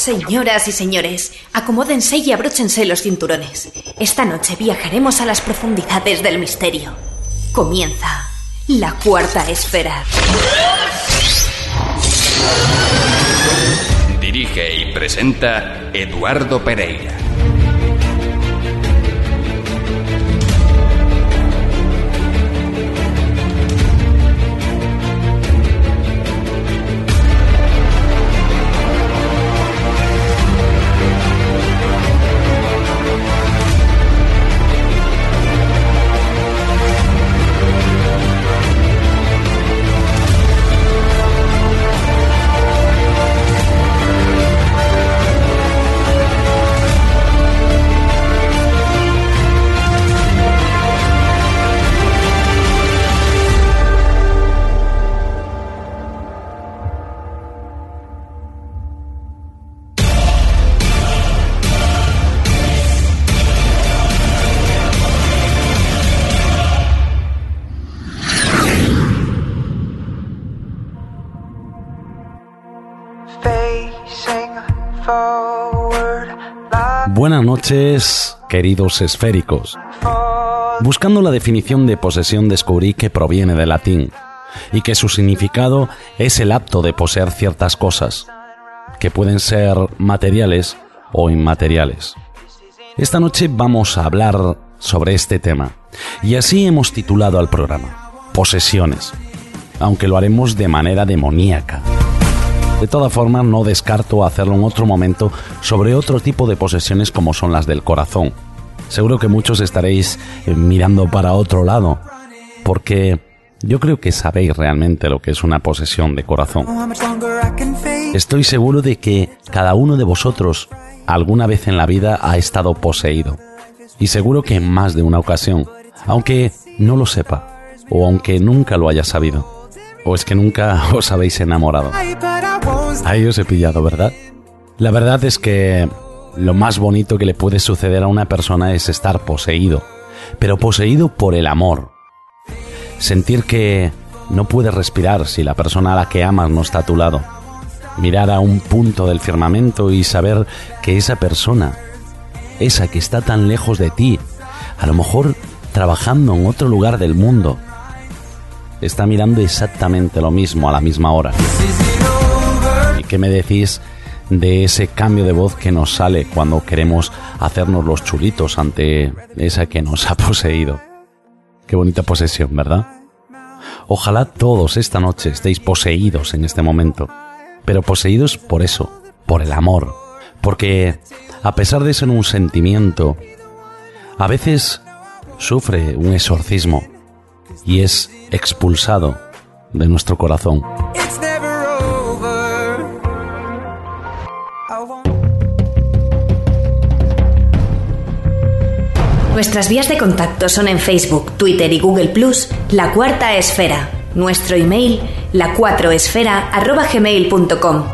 Señoras y señores, acomódense y abróchense los cinturones. Esta noche viajaremos a las profundidades del misterio. Comienza la Cuarta Esfera. Dirige y presenta Eduardo Pereira. Buenas noches, queridos esféricos. Buscando la definición de posesión descubrí que proviene del latín y que su significado es el acto de poseer ciertas cosas, que pueden ser materiales o inmateriales. Esta noche vamos a hablar sobre este tema y así hemos titulado al programa, Posesiones, aunque lo haremos de manera demoníaca. De todas formas, no descarto hacerlo en otro momento sobre otro tipo de posesiones como son las del corazón. Seguro que muchos estaréis mirando para otro lado, porque yo creo que sabéis realmente lo que es una posesión de corazón. Estoy seguro de que cada uno de vosotros alguna vez en la vida ha estado poseído. Y seguro que en más de una ocasión, aunque no lo sepa, o aunque nunca lo haya sabido, o es que nunca os habéis enamorado. Ahí os he pillado, ¿verdad? La verdad es que lo más bonito que le puede suceder a una persona es estar poseído, pero poseído por el amor. Sentir que no puedes respirar si la persona a la que amas no está a tu lado. Mirar a un punto del firmamento y saber que esa persona, esa que está tan lejos de ti, a lo mejor trabajando en otro lugar del mundo, está mirando exactamente lo mismo a la misma hora. ¿Y qué me decís de ese cambio de voz que nos sale cuando queremos hacernos los chulitos ante esa que nos ha poseído? Qué bonita posesión, ¿verdad? Ojalá todos esta noche estéis poseídos en este momento, pero poseídos por eso, por el amor, porque a pesar de ser un sentimiento, a veces sufre un exorcismo y es expulsado de nuestro corazón. Nuestras vías de contacto son en Facebook, Twitter y Google+, La Cuarta Esfera. Nuestro email, la4esfera@gmail.com.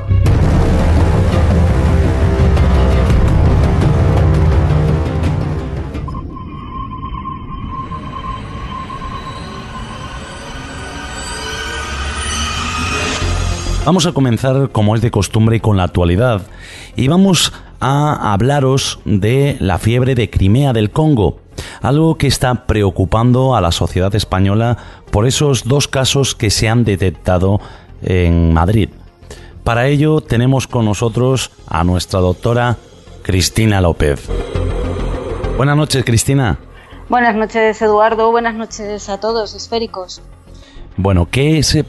Vamos a comenzar, como es de costumbre, con la actualidad y vamos a hablaros de la fiebre de Crimea del Congo, algo que está preocupando a la sociedad española por esos 2 casos que se han detectado en Madrid. Para ello tenemos con nosotros a nuestra doctora Cristina López. Buenas noches, Cristina. Buenas noches, Eduardo. Buenas noches a todos, esféricos. Bueno, ¿qué se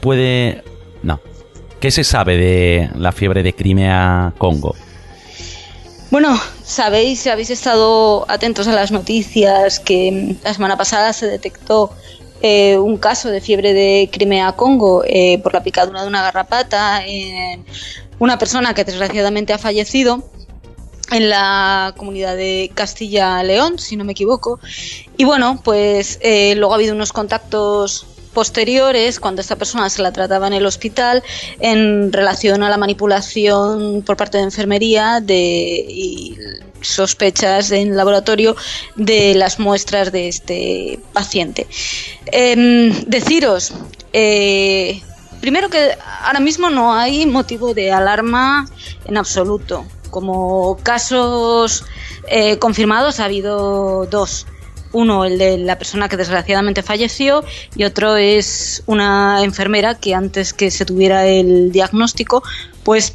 sabe de la fiebre de Crimea-Congo? Bueno, sabéis, si habéis estado atentos a las noticias, que la semana pasada se detectó un caso de fiebre de Crimea-Congo por la picadura de una garrapata en una persona que desgraciadamente ha fallecido en la comunidad de Castilla-León, si no me equivoco. Y bueno, pues luego ha habido unos contactos posteriores, cuando esta persona se la trataba en el hospital, en relación a la manipulación por parte de enfermería y sospechas en laboratorio de las muestras de este paciente. Deciros, primero, que ahora mismo no hay motivo de alarma en absoluto. como casos confirmados ha habido 2. Uno, el de la persona que desgraciadamente falleció, y otro es una enfermera que antes que se tuviera el diagnóstico, pues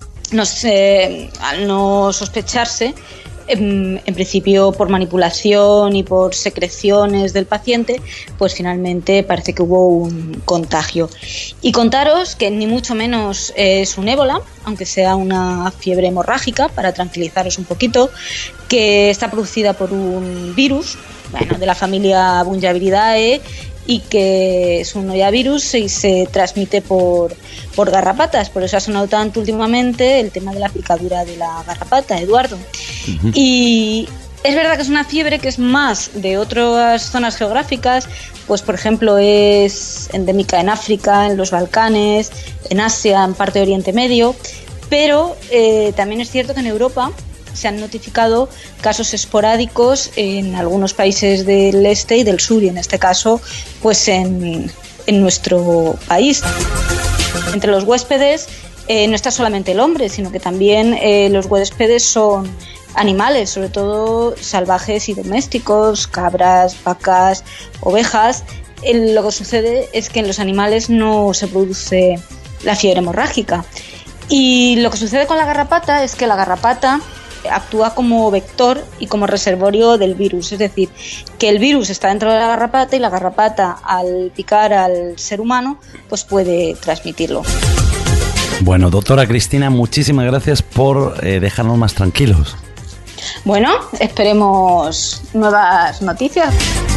al no sospecharse, en principio por manipulación y por secreciones del paciente, pues finalmente parece que hubo un contagio. Y contaros que ni mucho menos es un ébola, aunque sea una fiebre hemorrágica, para tranquilizaros un poquito, que está producida por un virus, de la familia Bunjaviridae, y que es un noyavirus y se transmite por garrapatas. Por eso ha sonado tanto últimamente el tema de la picadura de la garrapata, Eduardo. Uh-huh. Y es verdad que es una fiebre que es más de otras zonas geográficas, pues por ejemplo es endémica en África, en los Balcanes, en Asia, en parte de Oriente Medio, pero también es cierto que en Europa se han notificado casos esporádicos en algunos países del este y del sur, y en este caso pues en nuestro país. Entre los huéspedes no está solamente el hombre, sino que también los huéspedes son animales, sobre todo salvajes y domésticos, cabras, vacas, ovejas. Lo que sucede es que en los animales no se produce la fiebre hemorrágica. Y lo que sucede con la garrapata es que la garrapata actúa como vector y como reservorio del virus, es decir, que el virus está dentro de la garrapata y la garrapata, al picar al ser humano, pues puede transmitirlo. Bueno, doctora Cristina, muchísimas gracias por dejarnos más tranquilos. Bueno, esperemos nuevas noticias.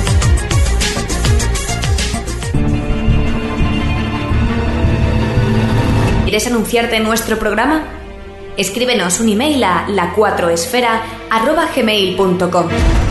¿Quieres anunciarte en nuestro programa? Escríbenos un email a la4esfera@gmail.com.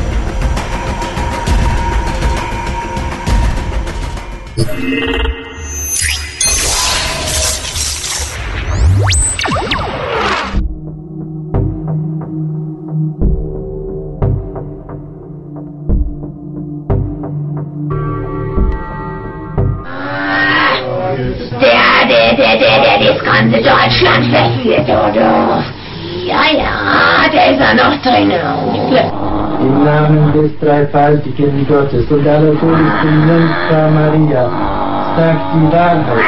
Das ganze Deutschland verführt, oder? Ja, der ist ja noch drin. Im Namen des dreifaltigen Gottes und aller Todessten Jungfrau Maria, sagt die Wahrheit.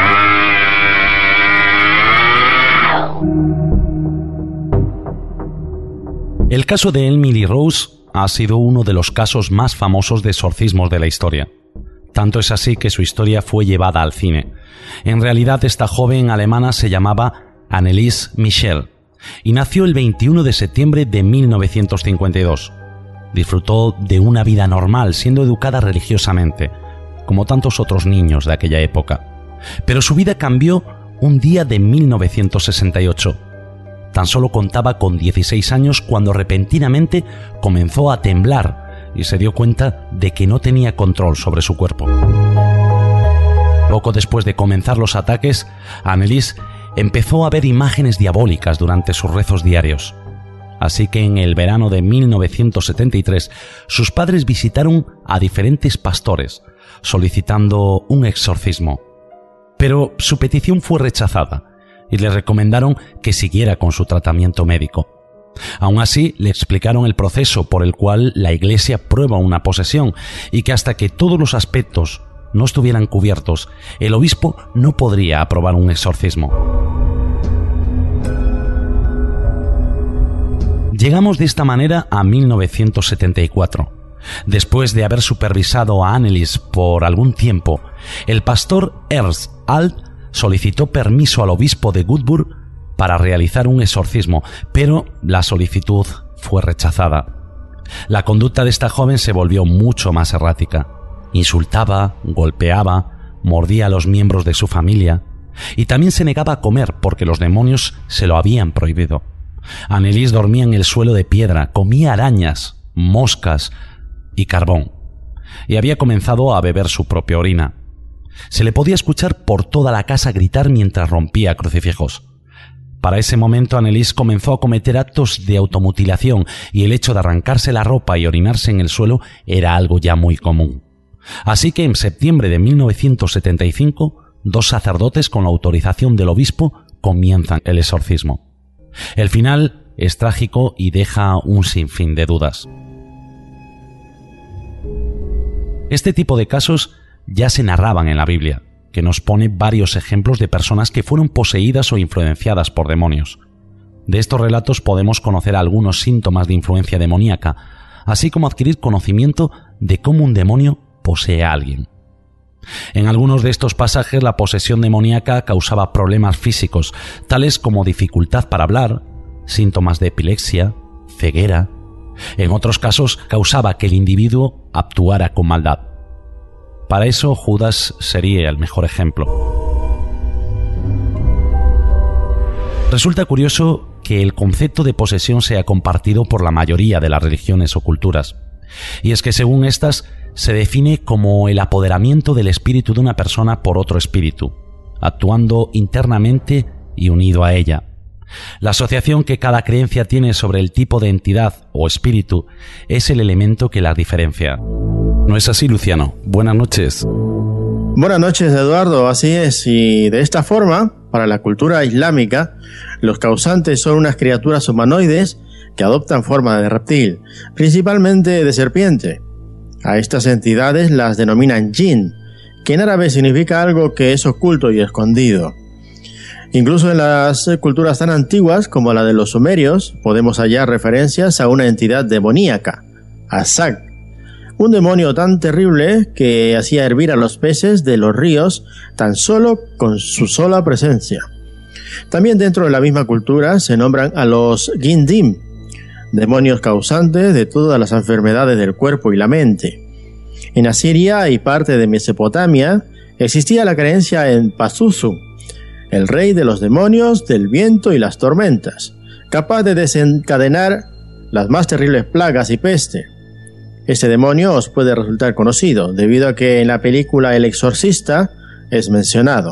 El caso de Emily Rose ha sido uno de los casos más famosos de exorcismos de la historia. Tanto es así que su historia fue llevada al cine. En realidad, esta joven alemana se llamaba Anneliese Michel y nació el 21 de septiembre de 1952. Disfrutó de una vida normal, siendo educada religiosamente, como tantos otros niños de aquella época. Pero su vida cambió un día de 1968. Tan solo contaba con 16 años cuando repentinamente comenzó a temblar y se dio cuenta de que no tenía control sobre su cuerpo. Poco después de comenzar los ataques, Anneliese empezó a ver imágenes diabólicas durante sus rezos diarios. Así que en el verano de 1973, sus padres visitaron a diferentes pastores, solicitando un exorcismo. Pero su petición fue rechazada y le recomendaron que siguiera con su tratamiento médico. Aún así, le explicaron el proceso por el cual la Iglesia prueba una posesión y que hasta que todos los aspectos no estuvieran cubiertos, el obispo no podría aprobar un exorcismo. Llegamos de esta manera a 1974. Después de haber supervisado a Anneliese por algún tiempo, el pastor Ernst Alt solicitó permiso al obispo de Göteborg para realizar un exorcismo, pero la solicitud fue rechazada. La conducta de esta joven se volvió mucho más errática. Insultaba, golpeaba, mordía a los miembros de su familia y también se negaba a comer porque los demonios se lo habían prohibido. Anneliese dormía en el suelo de piedra, comía arañas, moscas y carbón, y había comenzado a beber su propia orina. Se le podía escuchar por toda la casa gritar mientras rompía crucifijos. Para ese momento, Anneliese comenzó a cometer actos de automutilación y el hecho de arrancarse la ropa y orinarse en el suelo era algo ya muy común. Así que en septiembre de 1975, 2 sacerdotes con la autorización del obispo comienzan el exorcismo. El final es trágico y deja un sinfín de dudas. Este tipo de casos ya se narraban en la Biblia, que nos pone varios ejemplos de personas que fueron poseídas o influenciadas por demonios. De estos relatos podemos conocer algunos síntomas de influencia demoníaca, así como adquirir conocimiento de cómo un demonio posee a alguien. En algunos de estos pasajes la posesión demoníaca causaba problemas físicos, tales como dificultad para hablar, síntomas de epilepsia, ceguera. En otros casos causaba que el individuo actuara con maldad. Para eso Judas sería el mejor ejemplo. Resulta curioso que el concepto de posesión sea compartido por la mayoría de las religiones o culturas. Y es que según estas, se define como el apoderamiento del espíritu de una persona por otro espíritu, actuando internamente y unido a ella. La asociación que cada creencia tiene sobre el tipo de entidad o espíritu es el elemento que las diferencia. ¿No es así, Luciano? Buenas noches. Buenas noches, Eduardo. Así es, y de esta forma, para la cultura islámica, los causantes son unas criaturas humanoides que adoptan forma de reptil, principalmente de serpiente. A estas entidades las denominan jinn, que en árabe significa algo que es oculto y escondido. Incluso en las culturas tan antiguas como la de los sumerios, podemos hallar referencias a una entidad demoníaca, Azak, un demonio tan terrible que hacía hervir a los peces de los ríos tan solo con su sola presencia. También dentro de la misma cultura se nombran a los Gindim, demonios causantes de todas las enfermedades del cuerpo y la mente. En Asiria y parte de Mesopotamia existía la creencia en Pazuzu, el rey de los demonios, del viento y las tormentas, capaz de desencadenar las más terribles plagas y peste. Este demonio os puede resultar conocido, debido a que en la película El Exorcista es mencionado.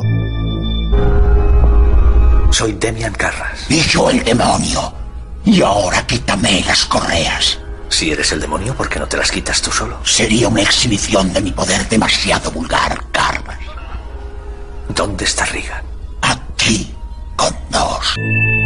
Soy Demian Carras. Y yo el demonio. Y ahora quítame las correas. Si eres el demonio, ¿por qué no te las quitas tú solo? Sería una exhibición de mi poder demasiado vulgar, Carras. ¿Dónde está Regan? Aquí, con dos.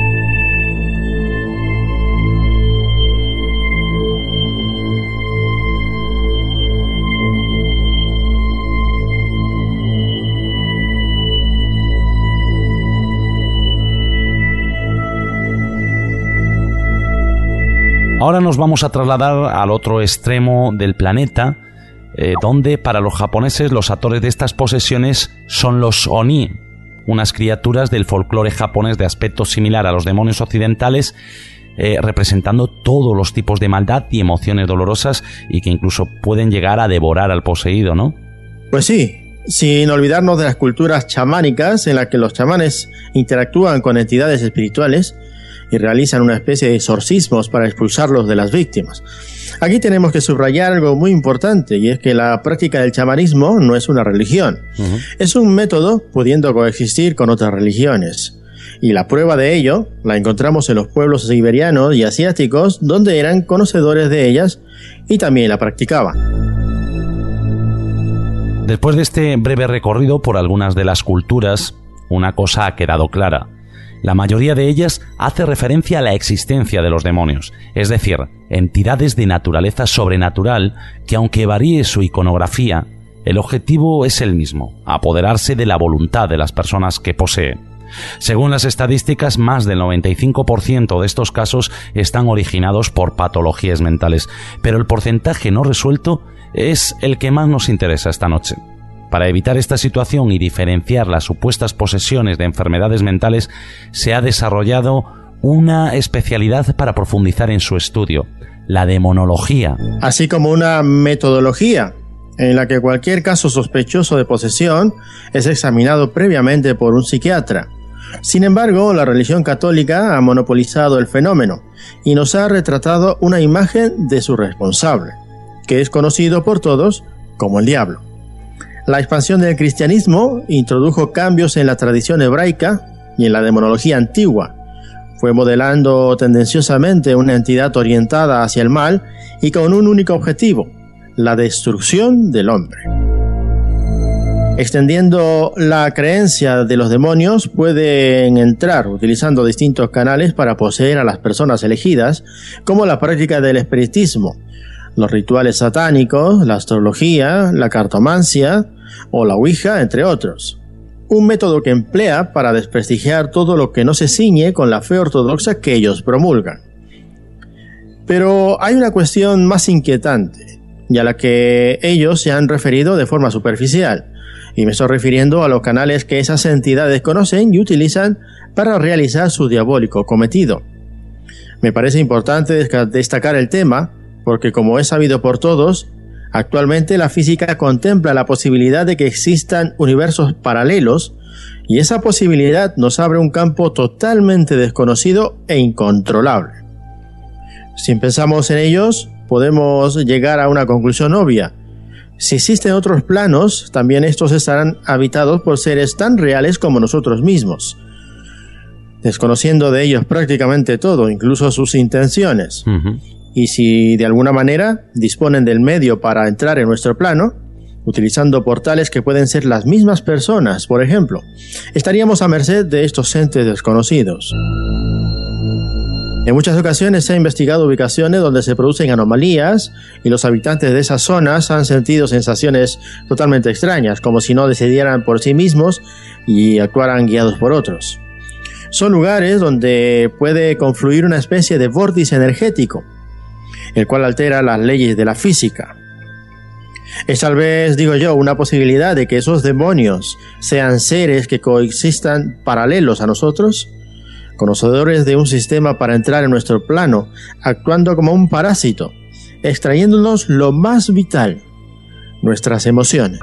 Ahora nos vamos a trasladar al otro extremo del planeta, donde para los japoneses los actores de estas posesiones son los Oni, unas criaturas del folclore japonés de aspecto similar a los demonios occidentales, representando todos los tipos de maldad y emociones dolorosas y que incluso pueden llegar a devorar al poseído, ¿no? Pues sí, sin olvidarnos de las culturas chamánicas en las que los chamanes interactúan con entidades espirituales y realizan una especie de exorcismos para expulsarlos de las víctimas. Aquí tenemos que subrayar algo muy importante, y es que la práctica del chamanismo no es una religión. Es un método pudiendo coexistir con otras religiones. Y la prueba de ello la encontramos en los pueblos siberianos y asiáticos, donde eran conocedores de ellas y también la practicaban. Después de este breve recorrido por algunas de las culturas, una cosa ha quedado clara. La mayoría de ellas hace referencia a la existencia de los demonios, es decir, entidades de naturaleza sobrenatural que, aunque varíe su iconografía, el objetivo es el mismo: apoderarse de la voluntad de las personas que poseen. Según las estadísticas, más del 95% de estos casos están originados por patologías mentales, pero el porcentaje no resuelto es el que más nos interesa esta noche. Para evitar esta situación y diferenciar las supuestas posesiones de enfermedades mentales, se ha desarrollado una especialidad para profundizar en su estudio, la demonología. Así como una metodología en la que cualquier caso sospechoso de posesión es examinado previamente por un psiquiatra. Sin embargo, la religión católica ha monopolizado el fenómeno y nos ha retratado una imagen de su responsable, que es conocido por todos como el diablo. La expansión del cristianismo introdujo cambios en la tradición hebraica y en la demonología antigua. Fue modelando tendenciosamente una entidad orientada hacia el mal y con un único objetivo: la destrucción del hombre. Extendiendo la creencia de los demonios, pueden entrar utilizando distintos canales para poseer a las personas elegidas, como la práctica del espiritismo, los rituales satánicos, la astrología, la cartomancia o la ouija, entre otros. Un método que emplea para desprestigiar todo lo que no se ciñe con la fe ortodoxa que ellos promulgan. Pero hay una cuestión más inquietante, y a la que ellos se han referido de forma superficial, y me estoy refiriendo a los canales que esas entidades conocen y utilizan para realizar su diabólico cometido. Me parece importante destacar el tema, porque como es sabido por todos, actualmente la física contempla la posibilidad de que existan universos paralelos, y esa posibilidad nos abre un campo totalmente desconocido e incontrolable. Si pensamos en ellos, podemos llegar a una conclusión obvia. Si existen otros planos, también estos estarán habitados por seres tan reales como nosotros mismos, desconociendo de ellos prácticamente todo, incluso sus intenciones. Y si de alguna manera disponen del medio para entrar en nuestro plano, utilizando portales que pueden ser las mismas personas, por ejemplo, estaríamos a merced de estos entes desconocidos. En muchas ocasiones se ha investigado ubicaciones donde se producen anomalías y los habitantes de esas zonas han sentido sensaciones totalmente extrañas, como si no decidieran por sí mismos y actuaran guiados por otros. Son lugares donde puede confluir una especie de vórtice energético, el cual altera las leyes de la física. Es tal vez, digo yo, una posibilidad de que esos demonios sean seres que coexistan paralelos a nosotros, conocedores de un sistema para entrar en nuestro plano, actuando como un parásito, extrayéndonos lo más vital, nuestras emociones.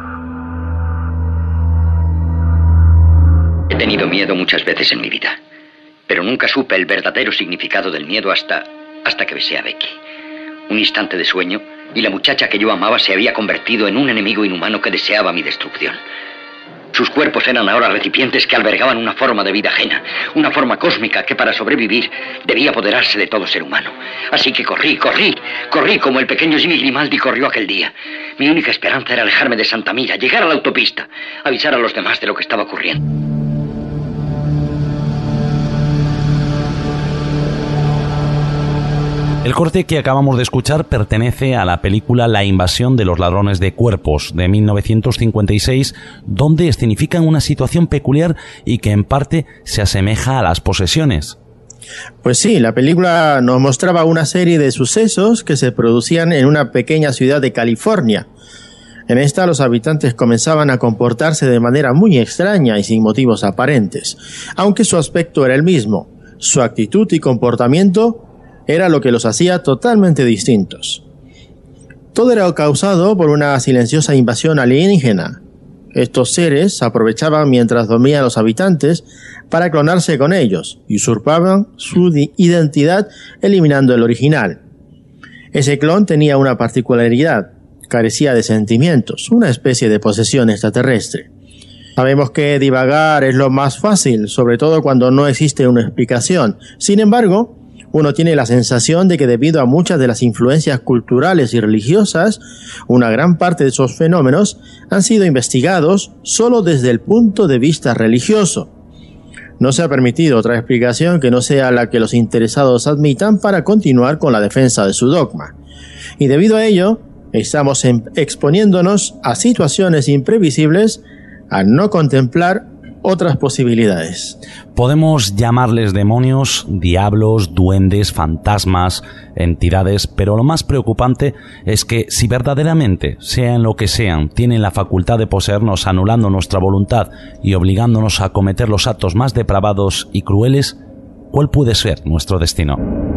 He tenido miedo muchas veces en mi vida, pero nunca supe el verdadero significado del miedo hasta que besé a Becky. Un instante de sueño y la muchacha que yo amaba se había convertido en un enemigo inhumano que deseaba mi destrucción. Sus cuerpos eran ahora recipientes que albergaban una forma de vida ajena, una forma cósmica que para sobrevivir debía apoderarse de todo ser humano. Así que corrí como el pequeño Jimmy Grimaldi corrió aquel día. Mi única esperanza era alejarme de Santa Mira, llegar a la autopista, avisar a los demás de lo que estaba ocurriendo. El corte que acabamos de escuchar pertenece a la película La invasión de los ladrones de cuerpos, de 1956, donde escenifican una situación peculiar y que en parte se asemeja a las posesiones. Pues sí, la película nos mostraba una serie de sucesos que se producían en una pequeña ciudad de California. En esta los habitantes comenzaban a comportarse de manera muy extraña y sin motivos aparentes, aunque su aspecto era el mismo. Su actitud y comportamiento era lo que los hacía totalmente distintos. Todo era causado por una silenciosa invasión alienígena. Estos seres aprovechaban mientras dormían los habitantes para clonarse con ellos y usurpaban su identidad eliminando el original. Ese clon tenía una particularidad: carecía de sentimientos, una especie de posesión extraterrestre. Sabemos que divagar es lo más fácil, sobre todo cuando no existe una explicación. Sin embargo, uno tiene la sensación de que debido a muchas de las influencias culturales y religiosas, una gran parte de esos fenómenos han sido investigados solo desde el punto de vista religioso. No se ha permitido otra explicación que no sea la que los interesados admitan para continuar con la defensa de su dogma. Y debido a ello, estamos exponiéndonos a situaciones imprevisibles al no contemplar otras posibilidades. Podemos llamarles demonios, diablos, duendes, fantasmas, entidades, pero lo más preocupante es que si verdaderamente, sean lo que sean, tienen la facultad de poseernos anulando nuestra voluntad y obligándonos a cometer los actos más depravados y crueles, ¿cuál puede ser nuestro destino?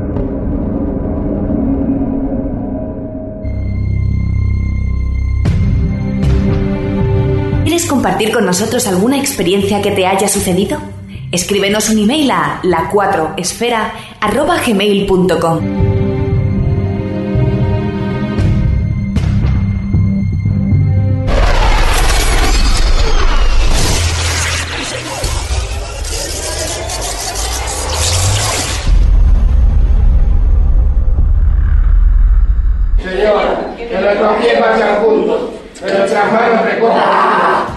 ¿Quieres compartir con nosotros alguna experiencia que te haya sucedido? Escríbenos un email a la4esfera@gmail.com. Señor, que nuestros pies vayan juntos, que nuestras manos recojan.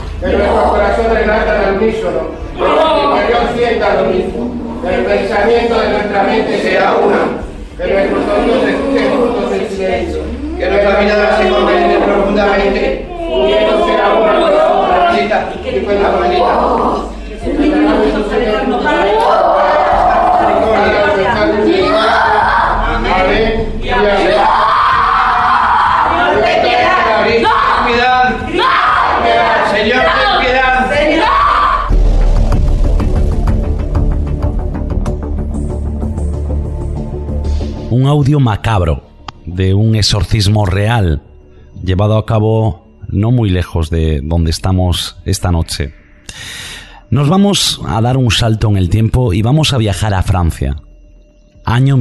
que yo sienta lo mismo, que el pensamiento de nuestra mente sea uno, que nuestros oídos escuchen juntos el silencio, que nuestra mirada se comprende profundamente, uniendo sea una con la abuelita y con la abuelita. Amén y amén. Señor, ten piedad. Un audio macabro de un exorcismo real llevado a cabo no muy lejos de donde estamos esta noche. Nos vamos a dar un salto en el tiempo y vamos a viajar a Francia. Año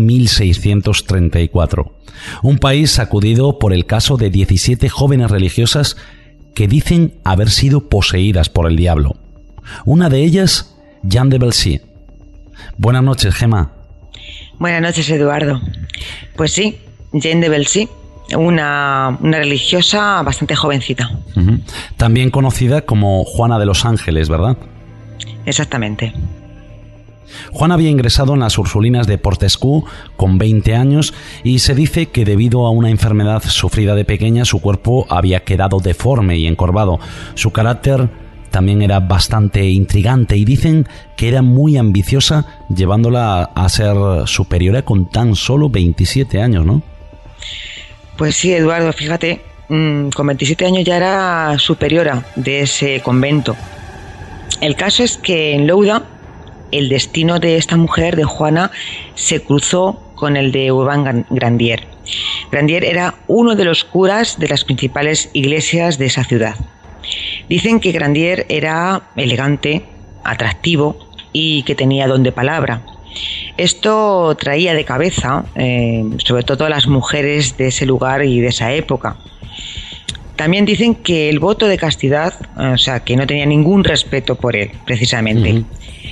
1634. Un país sacudido por el caso de 17 jóvenes religiosas que dicen haber sido poseídas por el diablo. Una de ellas, Jeanne de Belcy. Buenas noches, Gemma. Buenas noches, Eduardo. Pues sí, Jeanne de Belcy, una religiosa bastante jovencita. También conocida como Juana de los Ángeles, ¿verdad? Exactamente. Juana había ingresado en las Ursulinas de Portescú con 20 años y se dice que debido a una enfermedad sufrida de pequeña su cuerpo había quedado deforme y encorvado. Su carácter también era bastante intrigante y dicen que era muy ambiciosa, llevándola a ser superiora con tan solo 27 años, ¿no? Pues sí, Eduardo, fíjate, con 27 años ya era superiora de ese convento. El caso es que en Loudun el destino de esta mujer, de Juana, se cruzó con el de Urbain Grandier. Grandier era uno de los curas de las principales iglesias de esa ciudad. Dicen que Grandier era elegante, atractivo y que tenía don de palabra. Esto traía de cabeza, sobre todo a las mujeres de ese lugar y de esa época. También dicen que el voto de castidad, o sea, que no tenía ningún respeto por él, precisamente.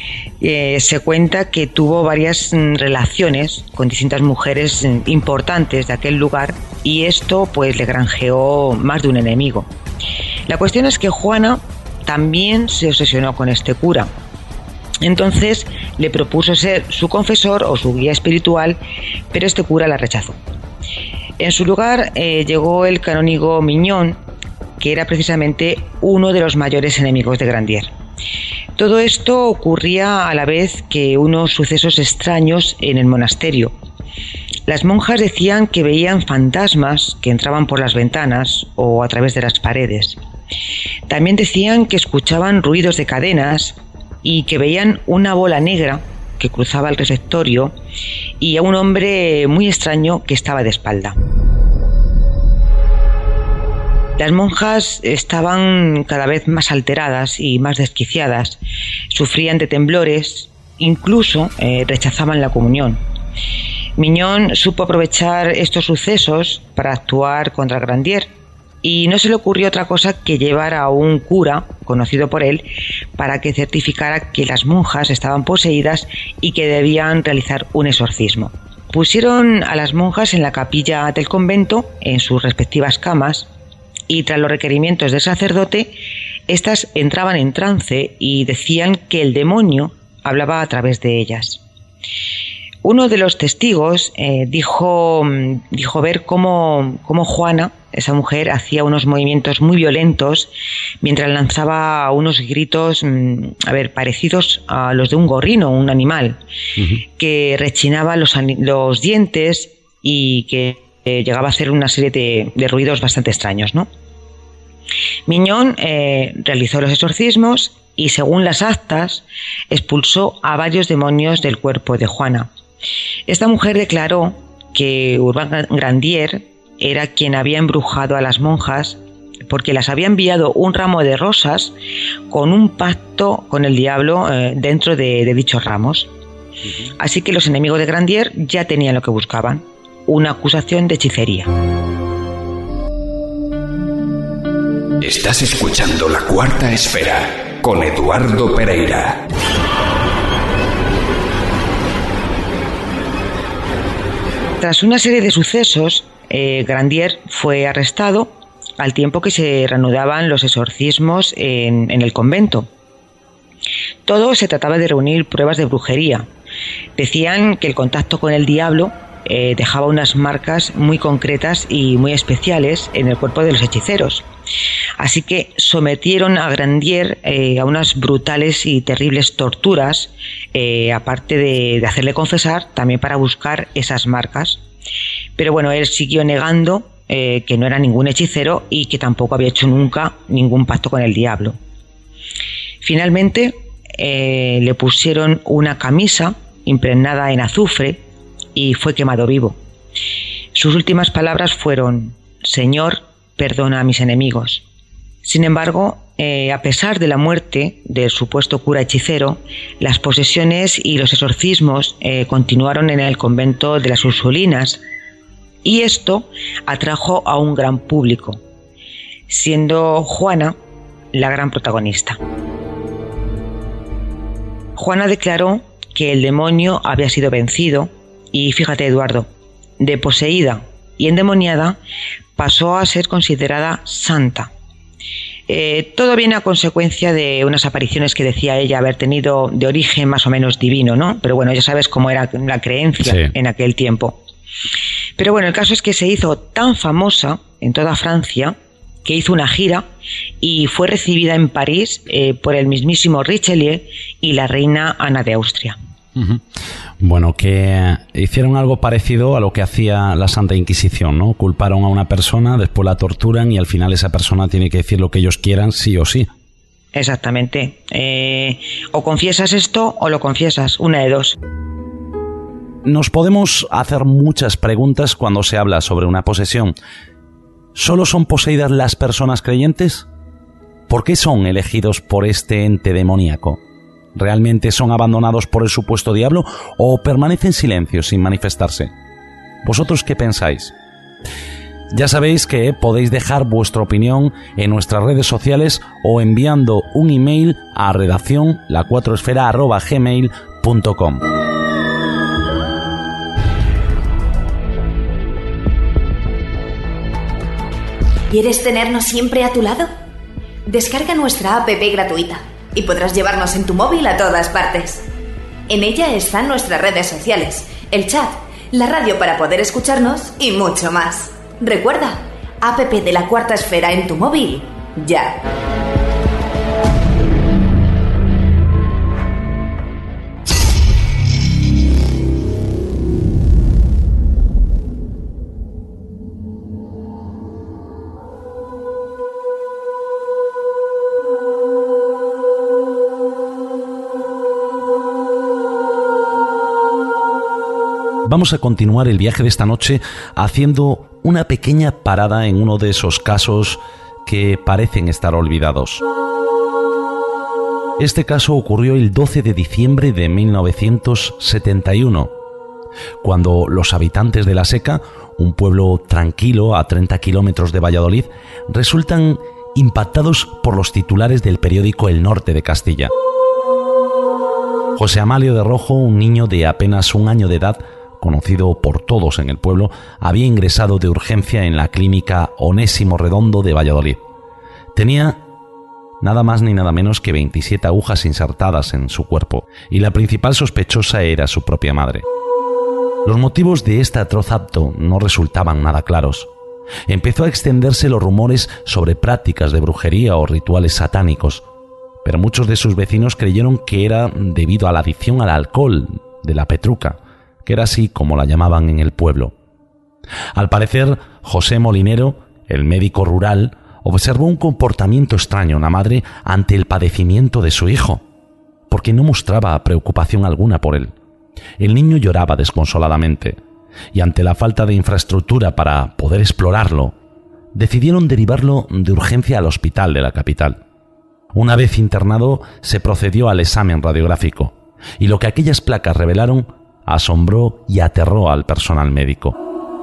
Se cuenta que tuvo varias relaciones con distintas mujeres importantes de aquel lugar y esto pues le granjeó más de un enemigo. La cuestión es que Juana también se obsesionó con este cura. Entonces le propuso ser su confesor o su guía espiritual, pero este cura la rechazó. En su lugar llegó el canónigo Mignon, que era precisamente uno de los mayores enemigos de Grandier. Todo esto ocurría a la vez que unos sucesos extraños en el monasterio. Las monjas decían que veían fantasmas que entraban por las ventanas o a través de las paredes. También decían que escuchaban ruidos de cadenas y que veían una bola negra que cruzaba el refectorio y a un hombre muy extraño que estaba de espalda. Las monjas estaban cada vez más alteradas y más desquiciadas, sufrían de temblores, incluso rechazaban la comunión. Mignon supo aprovechar estos sucesos para actuar contra Grandier y no se le ocurrió otra cosa que llevar a un cura, conocido por él, para que certificara que las monjas estaban poseídas y que debían realizar un exorcismo. Pusieron a las monjas en la capilla del convento, en sus respectivas camas, y tras los requerimientos del sacerdote, éstas entraban en trance y decían que el demonio hablaba a través de ellas. Uno de los testigos dijo ver cómo Juana, esa mujer, hacía unos movimientos muy violentos mientras lanzaba unos gritos, parecidos a los de un gorrino, un animal, que rechinaba los dientes y que llegaba a hacer una serie de ruidos bastante extraños, ¿no? Mignon realizó los exorcismos y, según las actas, expulsó a varios demonios del cuerpo de Juana. Esta mujer declaró que Urbain Grandier era quien había embrujado a las monjas porque las había enviado un ramo de rosas con un pacto con el diablo dentro de dichos ramos. Así que los enemigos de Grandier ya tenían lo que buscaban: una acusación de hechicería. Estás escuchando La Cuarta Esfera con Eduardo Pereira. Tras una serie de sucesos, Grandier fue arrestado al tiempo que se reanudaban los exorcismos en el convento. Todo se trataba de reunir pruebas de brujería. Decían que el contacto con el diablo dejaba unas marcas muy concretas y muy especiales en el cuerpo de los hechiceros. Así que sometieron a Grandier a unas brutales y terribles torturas, aparte de hacerle confesar, también para buscar esas marcas. Pero bueno, él siguió negando que no era ningún hechicero y que tampoco había hecho nunca ningún pacto con el diablo. Finalmente le pusieron una camisa impregnada en azufre y fue quemado vivo. Sus últimas palabras fueron: Señor, perdona a mis enemigos. Sin embargo, a pesar de la muerte del supuesto cura hechicero, las posesiones y los exorcismos continuaron en el convento de las Ursulinas, y esto atrajo a un gran público, siendo Juana la gran protagonista. Juana declaró que el demonio había sido vencido y, fíjate, Eduardo, de poseída y endemoniada pasó a ser considerada santa. Todo viene a consecuencia de unas apariciones que decía ella haber tenido de origen más o menos divino, ¿no? Pero bueno, ya sabes cómo era la creencia en aquel tiempo. Pero bueno, el caso es que se hizo tan famosa en toda Francia que hizo una gira y fue recibida en París por el mismísimo Richelieu y la reina Ana de Austria. Bueno, que hicieron algo parecido a lo que hacía la Santa Inquisición, ¿no? Culparon a una persona, después la torturan y al final esa persona tiene que decir lo que ellos quieran, sí o sí. Exactamente. O confiesas esto o lo confiesas, una de dos. Nos podemos hacer muchas preguntas cuando se habla sobre una posesión. ¿Solo son poseídas las personas creyentes? ¿Por qué son elegidos por este ente demoníaco? ¿Realmente son abandonados por el supuesto diablo o permanecen en silencio sin manifestarse? ¿Vosotros qué pensáis? Ya sabéis que podéis dejar vuestra opinión en nuestras redes sociales o enviando un email a redacción lacuatroesfera@gmail.com. ¿Quieres tenernos siempre a tu lado? Descarga nuestra app gratuita y podrás llevarnos en tu móvil a todas partes. En ella están nuestras redes sociales, el chat, la radio para poder escucharnos y mucho más. Recuerda, app de La Cuarta Esfera en tu móvil, ya. Vamos a continuar el viaje de esta noche haciendo una pequeña parada en uno de esos casos que parecen estar olvidados. Este caso ocurrió el 12 de diciembre de 1971, cuando los habitantes de La Seca, un pueblo tranquilo a 30 kilómetros de Valladolid, resultan impactados por los titulares del periódico El Norte de Castilla. José Amalio de Rojo, un niño de apenas 1 año de edad, conocido por todos en el pueblo, había ingresado de urgencia en la clínica Onésimo Redondo de Valladolid. Tenía nada más ni nada menos que 27 agujas insertadas en su cuerpo, y la principal sospechosa era su propia madre. Los motivos de este atroz acto no resultaban nada claros. Empezó a extenderse los rumores sobre prácticas de brujería o rituales satánicos, pero muchos de sus vecinos creyeron que era debido a la adicción al alcohol de la Petruca, que era así como la llamaban en el pueblo. Al parecer, José Molinero, el médico rural, observó un comportamiento extraño en la madre ante el padecimiento de su hijo, porque no mostraba preocupación alguna por él. El niño lloraba desconsoladamente, y ante la falta de infraestructura para poder explorarlo, decidieron derivarlo de urgencia al hospital de la capital. Una vez internado, se procedió al examen radiográfico, y lo que aquellas placas revelaron asombró y aterró al personal médico.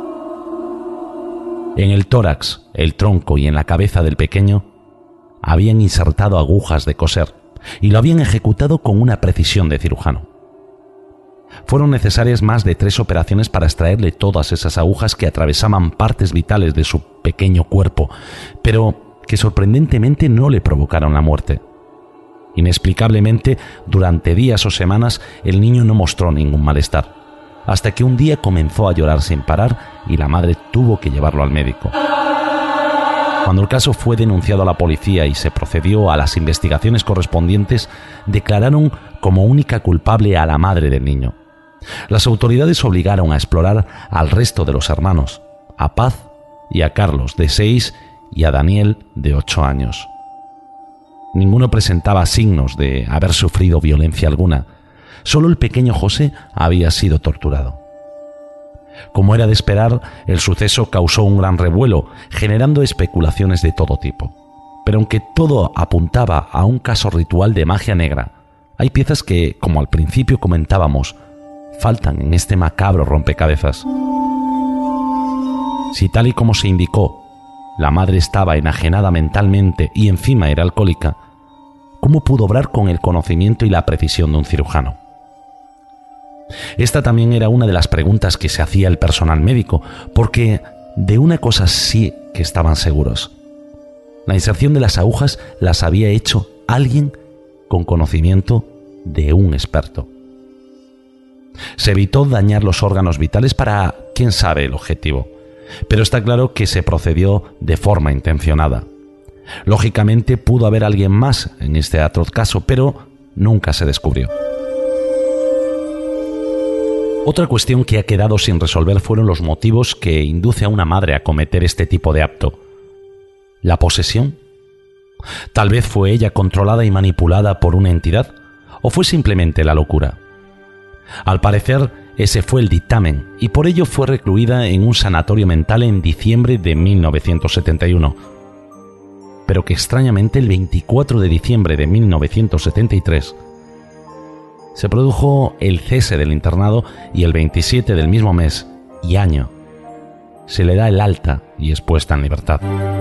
En el tórax, el tronco y en la cabeza del pequeño habían insertado agujas de coser y lo habían ejecutado con una precisión de cirujano. Fueron necesarias más de 3 operaciones para extraerle todas esas agujas que atravesaban partes vitales de su pequeño cuerpo, pero que sorprendentemente no le provocaron la muerte. Inexplicablemente, durante días o semanas, el niño no mostró ningún malestar, hasta que un día comenzó a llorar sin parar y la madre tuvo que llevarlo al médico. Cuando el caso fue denunciado a la policía y se procedió a las investigaciones correspondientes, declararon como única culpable a la madre del niño. Las autoridades obligaron a explorar al resto de los hermanos, a Paz y a Carlos, de 6, y a Daniel, de 8 años. Ninguno presentaba signos de haber sufrido violencia alguna. Solo el pequeño José había sido torturado. Como era de esperar, el suceso causó un gran revuelo, generando especulaciones de todo tipo. Pero aunque todo apuntaba a un caso ritual de magia negra, hay piezas que, como al principio comentábamos, faltan en este macabro rompecabezas. Si tal y como se indicó, la madre estaba enajenada mentalmente y encima era alcohólica, ¿cómo pudo obrar con el conocimiento y la precisión de un cirujano? Esta también era una de las preguntas que se hacía el personal médico, porque de una cosa sí que estaban seguros. La inserción de las agujas las había hecho alguien con conocimiento de un experto. Se evitó dañar los órganos vitales para, quién sabe, el objetivo, pero está claro que se procedió de forma intencionada. Lógicamente pudo haber alguien más en este atroz caso, pero nunca se descubrió. Otra cuestión que ha quedado sin resolver fueron los motivos que induce a una madre a cometer este tipo de acto. ¿La posesión? Tal vez fue ella controlada y manipulada por una entidad, o fue simplemente la locura. Al parecer, ese fue el dictamen, y por ello fue recluida en un sanatorio mental en diciembre de 1971. Pero que extrañamente el 24 de diciembre de 1973 se produjo el cese del internado y el 27 del mismo mes y año se le da el alta y es puesta en libertad.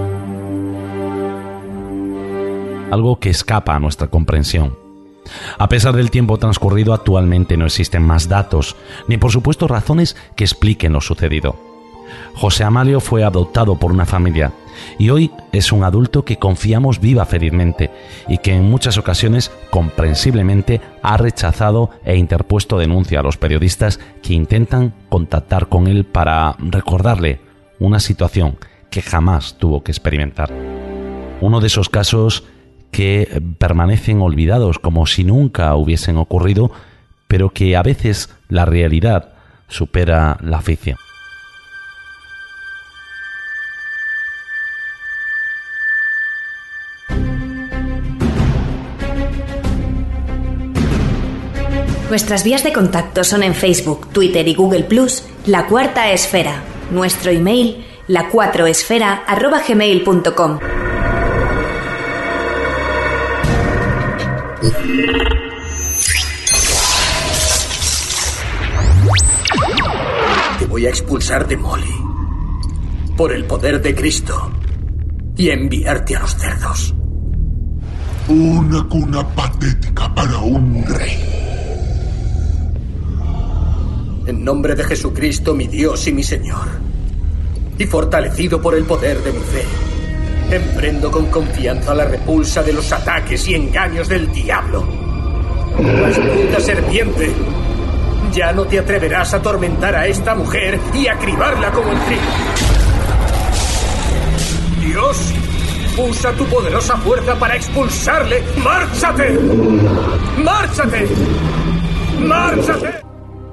Algo que escapa a nuestra comprensión. A pesar del tiempo transcurrido, actualmente no existen más datos, ni por supuesto razones que expliquen lo sucedido. José Amalio fue adoptado por una familia y hoy es un adulto que confiamos viva felizmente y que en muchas ocasiones comprensiblemente ha rechazado e interpuesto denuncia a los periodistas que intentan contactar con él para recordarle una situación que jamás tuvo que experimentar. Uno de esos casos que permanecen olvidados como si nunca hubiesen ocurrido, pero que a veces la realidad supera la ficción. Nuestras vías de contacto son en Facebook, Twitter y Google+, La Cuarta Esfera. Nuestro email, la4esfera@gmail.com. Te voy a expulsar de Molly por el poder de Cristo y enviarte a los cerdos. Una cuna patética para un rey. En nombre de Jesucristo, mi Dios y mi Señor, y fortalecido por el poder de mi fe, emprendo con confianza la repulsa de los ataques y engaños del diablo. Astuta serpiente, ya no te atreverás a atormentar a esta mujer y a cribarla como el trigo. Dios, usa tu poderosa fuerza para expulsarle. ¡Márchate! ¡Márchate! ¡Márchate!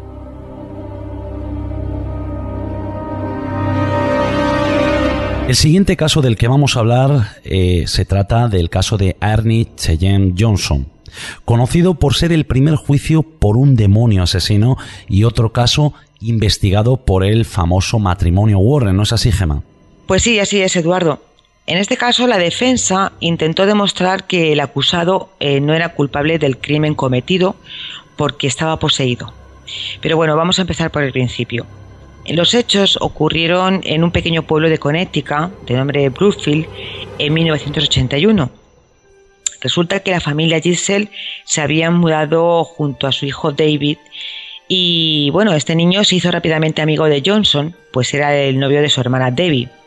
El siguiente caso del que vamos a hablar se trata del caso de Ernie Cheyenne Johnson, conocido por ser el primer juicio por un demonio asesino y otro caso investigado por el famoso matrimonio Warren, ¿no es así, Gemma? Pues sí, así es, Eduardo. En este caso, la defensa intentó demostrar que el acusado no era culpable del crimen cometido porque estaba poseído. Pero bueno, vamos a empezar por el principio. Los hechos ocurrieron en un pequeño pueblo de Connecticut de nombre Brookfield en 1981. Resulta que la familia Giselle se había mudado junto a su hijo David y bueno, este niño se hizo rápidamente amigo de Johnson, pues era el novio de su hermana Debbie.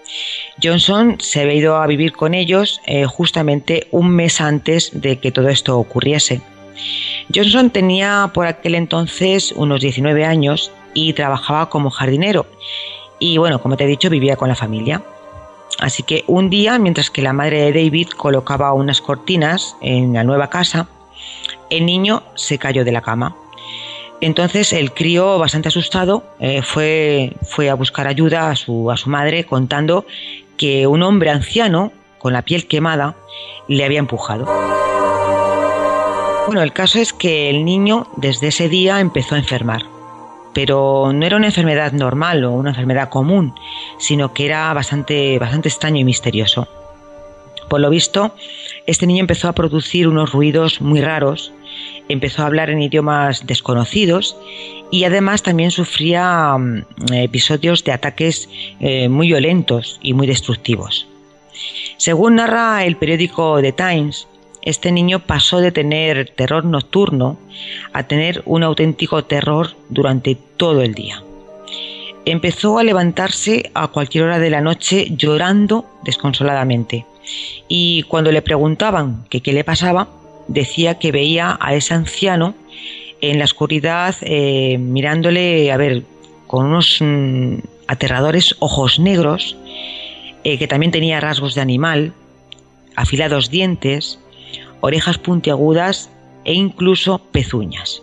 Johnson se había ido a vivir con ellos justamente un mes antes de que todo esto ocurriese. Johnson tenía por aquel entonces unos 19 años y trabajaba como jardinero. Y bueno, como te he dicho, vivía con la familia. Así que un día, mientras que la madre de David colocaba unas cortinas en la nueva casa, el niño se cayó de la cama. Entonces el crío, bastante asustado, fue a buscar ayuda a su madre, contando que un hombre anciano, con la piel quemada, le había empujado. Bueno, el caso es que el niño desde ese día empezó a enfermar. Pero no era una enfermedad normal o una enfermedad común, sino que era bastante extraño y misterioso. Por lo visto, este niño empezó a producir unos ruidos muy raros, empezó a hablar en idiomas desconocidos y además también sufría episodios de ataques muy violentos y muy destructivos. Según narra el periódico The Times, este niño pasó de tener terror nocturno a tener un auténtico terror durante todo el día. Empezó a levantarse a cualquier hora de la noche llorando desconsoladamente, y cuando le preguntaban qué le pasaba, decía que veía a ese anciano en la oscuridad mirándole, con unos aterradores ojos negros, que también tenía rasgos de animal, afilados dientes, orejas puntiagudas e incluso pezuñas.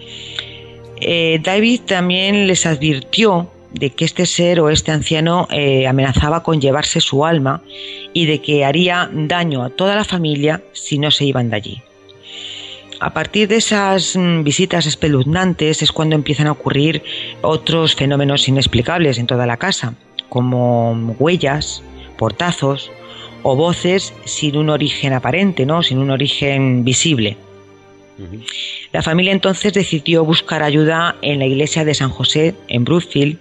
David también les advirtió de que este ser o este anciano amenazaba con llevarse su alma y de que haría daño a toda la familia si no se iban de allí. A partir de esas visitas espeluznantes es cuando empiezan a ocurrir otros fenómenos inexplicables en toda la casa, como huellas, portazos o voces sin un origen aparente, ¿no? Sin un origen visible. Uh-huh. La familia entonces decidió buscar ayuda en la iglesia de San José en Brookfield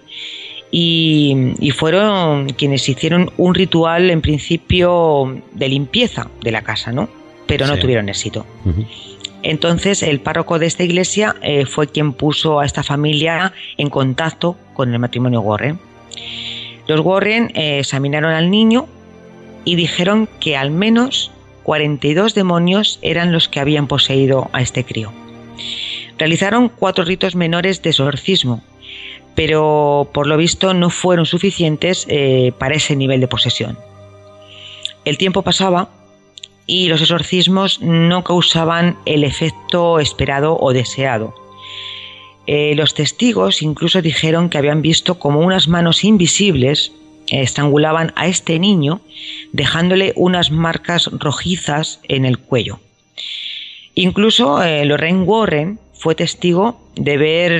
y fueron quienes hicieron un ritual en principio de limpieza de la casa, ¿no? Pero no tuvieron éxito. Uh-huh. Entonces el párroco de esta iglesia fue quien puso a esta familia en contacto con el matrimonio Warren. Los Warren examinaron al niño y dijeron que al menos 42 demonios eran los que habían poseído a este crío. Realizaron 4 ritos menores de exorcismo, pero por lo visto no fueron suficientes para ese nivel de posesión. El tiempo pasaba y los exorcismos no causaban el efecto esperado o deseado. Los testigos incluso dijeron que habían visto como unas manos invisibles estrangulaban a este niño, dejándole unas marcas rojizas en el cuello. Incluso Lorraine Warren fue testigo de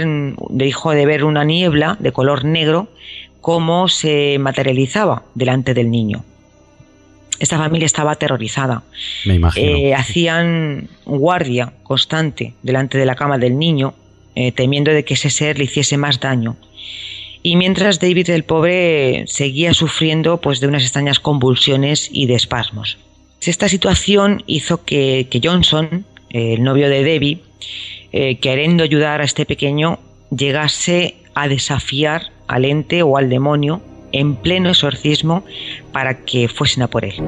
ver una niebla de color negro cómo se materializaba delante del niño. Esta familia estaba aterrorizada. Me imagino. Hacían guardia constante delante de la cama del niño, temiendo de que ese ser le hiciese más daño. Y mientras David el pobre seguía sufriendo de unas extrañas convulsiones y de espasmos. Esta situación hizo que Johnson, el novio de Debbie, queriendo ayudar a este pequeño, llegase a desafiar al ente o al demonio en pleno exorcismo para que fuesen a por él.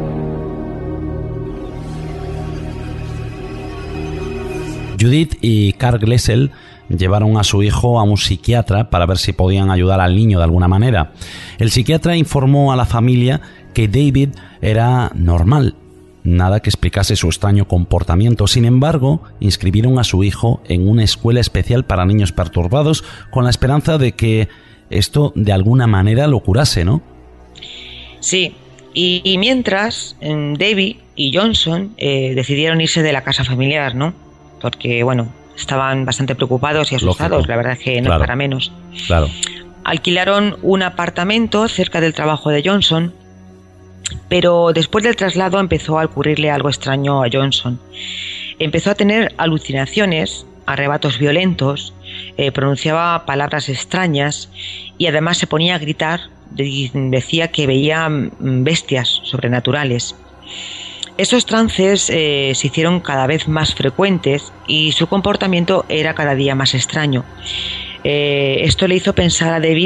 Judith y Carl Glessel llevaron a su hijo a un psiquiatra para ver si podían ayudar al niño de alguna manera. El psiquiatra informó a la familia que David era normal, nada que explicase su extraño comportamiento. Sin embargo, inscribieron a su hijo en una escuela especial para niños perturbados con la esperanza de que esto de alguna manera lo curase, ¿no? Sí, y mientras David y Johnson decidieron irse de la casa familiar, ¿no? Porque, estaban bastante preocupados y asustados. Lógico. La verdad es que no es para menos. Claro. Alquilaron un apartamento cerca del trabajo de Johnson, pero después del traslado empezó a ocurrirle algo extraño a Johnson. Empezó a tener alucinaciones, arrebatos violentos, pronunciaba palabras extrañas y además se ponía a gritar. Decía que veía bestias sobrenaturales. Esos trances se hicieron cada vez más frecuentes y su comportamiento era cada día más extraño. Esto le hizo pensar a Debbie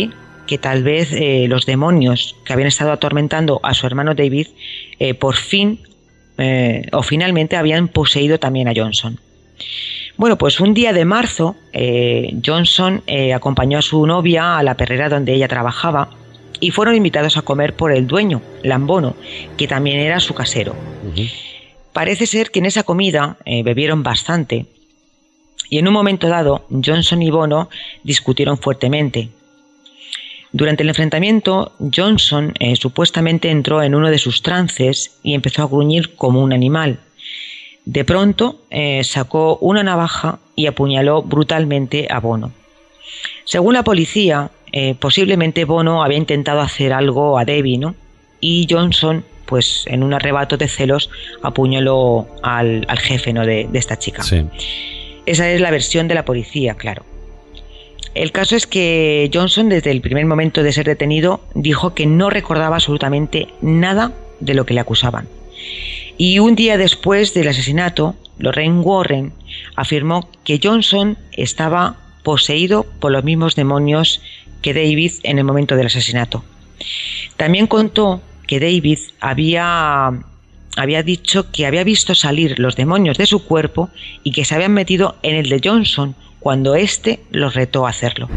que tal vez los demonios que habían estado atormentando a su hermano David por fin o finalmente habían poseído también a Johnson. Bueno, pues un día de marzo, Johnson acompañó a su novia a la perrera donde ella trabajaba y fueron invitados a comer por el dueño, Lambono, que también era su casero. Parece ser que en esa comida bebieron bastante y en un momento dado Johnson y Bono discutieron fuertemente. Durante el enfrentamiento, Johnson supuestamente entró en uno de sus trances y empezó a gruñir como un animal. De pronto sacó una navaja y apuñaló brutalmente a Bono. Según la policía, posiblemente Bono había intentado hacer algo a Debbie, ¿no? Y Johnson, pues en un arrebato de celos, apuñaló al jefe, ¿no?, de esta chica. Sí. Esa es la versión de la policía, claro. El caso es que Johnson, desde el primer momento de ser detenido, dijo que no recordaba absolutamente nada de lo que le acusaban. Y un día después del asesinato, Lorraine Warren afirmó que Johnson estaba poseído por los mismos demonios que David en el momento del asesinato. También contó que David había dicho que había visto salir los demonios de su cuerpo y que se habían metido en el de Johnson cuando éste los retó a hacerlo.